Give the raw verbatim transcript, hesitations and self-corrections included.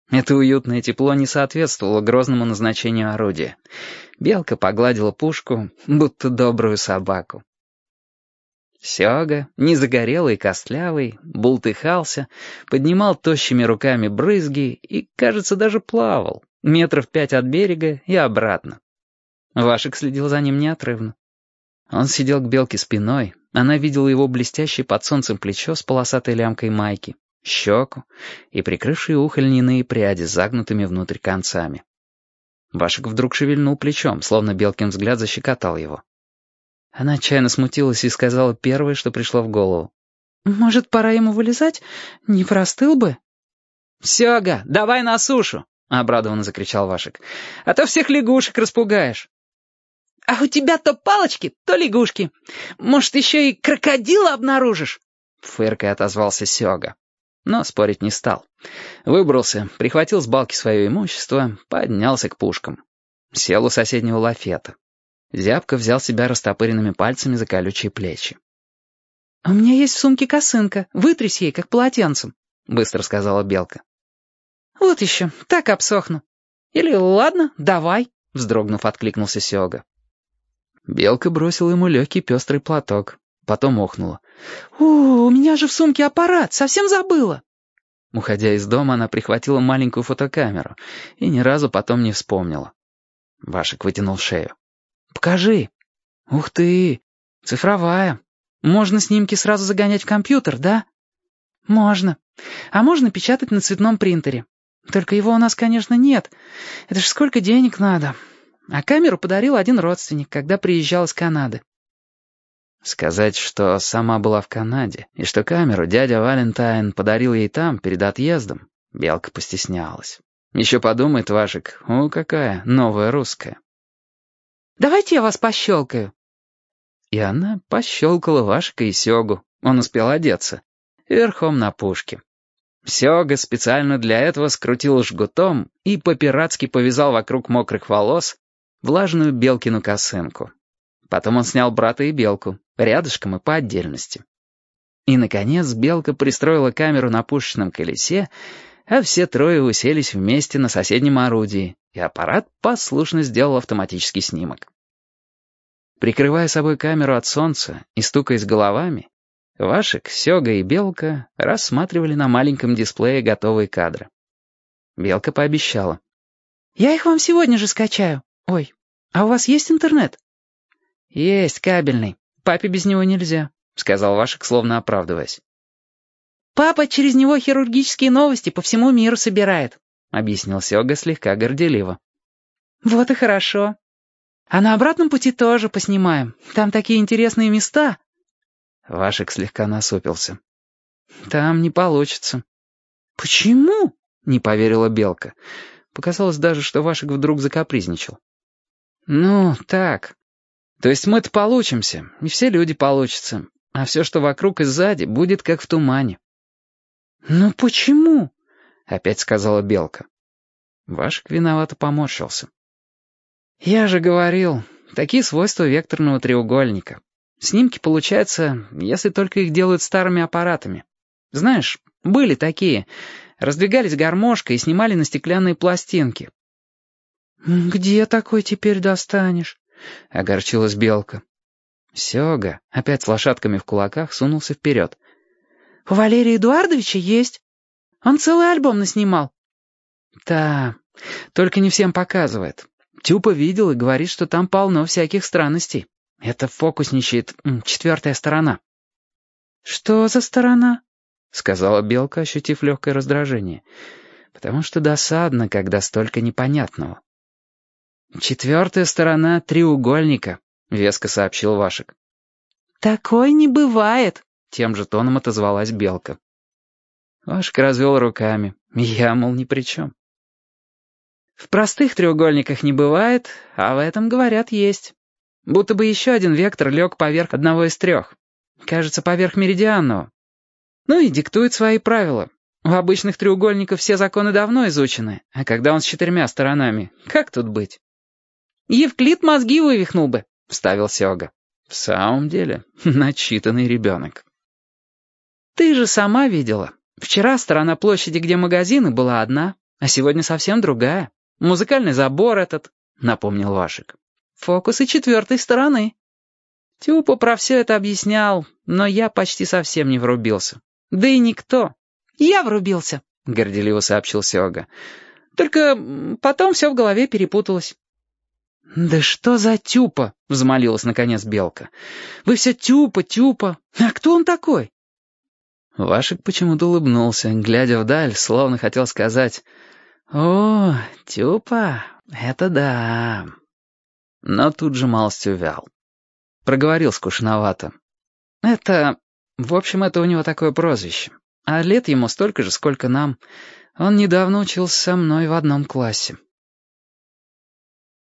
Это уютное тепло не соответствовало грозному назначению орудия. Белка погладила пушку, будто добрую собаку. Сёга, незагорелый и костлявый, бултыхался, поднимал тощими руками брызги и, кажется, даже плавал, метров пять от берега и обратно. Вашек следил за ним неотрывно. Он сидел к Белке спиной, она видела его блестящее под солнцем плечо с полосатой лямкой майки, щеку и прикрывшие ухо льняные пряди с загнутыми внутрь концами. Вашек вдруг шевельнул плечом, словно Белкин взгляд защекотал его. Она отчаянно смутилась и сказала первое, что пришло в голову. «Может, пора ему вылезать? Не простыл бы?» «Сёга, давай на сушу!» — обрадованно закричал Вашек. «А то всех лягушек распугаешь». «А у тебя то палочки, то лягушки. Может, еще и крокодила обнаружишь?» Фыркой отозвался Сёга. Но спорить не стал. Выбрался, прихватил с балки свое имущество, поднялся к пушкам. Сел у соседнего лафета. Зябко взял себя растопыренными пальцами за колючие плечи. «У меня есть в сумке косынка, вытрись ей, как полотенцем», — быстро сказала Белка. «Вот еще, так обсохну. Или ладно, давай», — вздрогнув, откликнулся Сёга. Белка бросила ему легкий пестрый платок, потом охнула. «У, у меня же в сумке аппарат, совсем забыла». Уходя из дома, она прихватила маленькую фотокамеру и ни разу потом не вспомнила. Вашек вытянул шею. «Покажи». «Ух ты, цифровая. Можно снимки сразу загонять в компьютер, да?» «Можно. А можно печатать на цветном принтере. Только его у нас, конечно, нет. Это ж сколько денег надо. А камеру подарил один родственник, когда приезжал из Канады». Сказать, что сама была в Канаде, и что камеру дядя Валентайн подарил ей там, перед отъездом, Белка постеснялась. Еще подумает Вашек, о, какая новая русская. «Давайте я вас пощелкаю». И она пощелкала Вашека и Сёгу. Он успел одеться. Верхом на пушке. Сёга специально для этого скрутил жгутом и по-пиратски повязал вокруг мокрых волос влажную Белкину косынку. Потом он снял брата и Белку, рядышком и по отдельности. И, наконец, Белка пристроила камеру на пушечном колесе, а все трое уселись вместе на соседнем орудии, и аппарат послушно сделал автоматический снимок. Прикрывая собой камеру от солнца и стукаясь головами, Вашек, Сёга и Белка рассматривали на маленьком дисплее готовые кадры. Белка пообещала. «Я их вам сегодня же скачаю. Ой, а у вас есть интернет?» «Есть кабельный. Папе без него нельзя», — сказал Вашек, словно оправдываясь. «Папа через него хирургические новости по всему миру собирает», — объяснил Сёга слегка горделиво. «Вот и хорошо. А на обратном пути тоже поснимаем. Там такие интересные места». Вашек слегка насупился. «Там не получится». «Почему?» — не поверила Белка. Показалось даже, что Вашек вдруг закапризничал. «Ну, так. То есть мы-то получимся, и все люди получатся, а все, что вокруг и сзади, будет как в тумане». «Ну почему?» — опять сказала Белка. Вашек виновато поморщился. «Я же говорил, такие свойства векторного треугольника. Снимки получаются, если только их делают старыми аппаратами. Знаешь, были такие. Раздвигались гармошкой и снимали на стеклянные пластинки». «Где такой теперь достанешь?» — огорчилась Белка. Сёга, опять с лошадками в кулаках, сунулся вперед. «У Валерия Эдуардовича есть. Он целый альбом наснимал». «Да, только не всем показывает. Тюпа видел и говорит, что там полно всяких странностей. Это фокусничает четвертая сторона». «Что за сторона?» — сказала Белка, ощутив легкое раздражение. «Потому что досадно, когда столько непонятного». «Четвертая сторона треугольника», — веско сообщил Вашек. «Такой не бывает», — тем же тоном отозвалась Белка. Вашек развел руками. Я, мол, ни при чем. «В простых треугольниках не бывает, а в этом, говорят, есть. Будто бы еще один вектор лег поверх одного из трех. Кажется, поверх меридианного. Ну и диктует свои правила. У обычных треугольников все законы давно изучены, а когда он с четырьмя сторонами, как тут быть?» «Евклид мозги вывихнул бы», — вставил Сёга. «В самом деле, начитанный ребенок». «Ты же сама видела. Вчера сторона площади, где магазины, была одна, А сегодня совсем другая. Музыкальный забор этот, — напомнил Вашек. Фокусы четвертой стороны. Тюпа про все это объяснял, но я почти совсем не врубился. Да и никто. Я врубился, — горделиво сообщил Сёга. Только потом все в голове перепуталось. «Да что за Тюпа?» — взмолилась наконец Белка. «Вы все Тюпа, Тюпа. А кто он такой?» Вашек почему-то улыбнулся, глядя вдаль, словно хотел сказать: «О, Тюпа, это да». Но тут же малость увял. Проговорил скучновато. «Это... В общем, это у него такое прозвище. А лет ему столько же, сколько нам. Он недавно учился со мной в одном классе».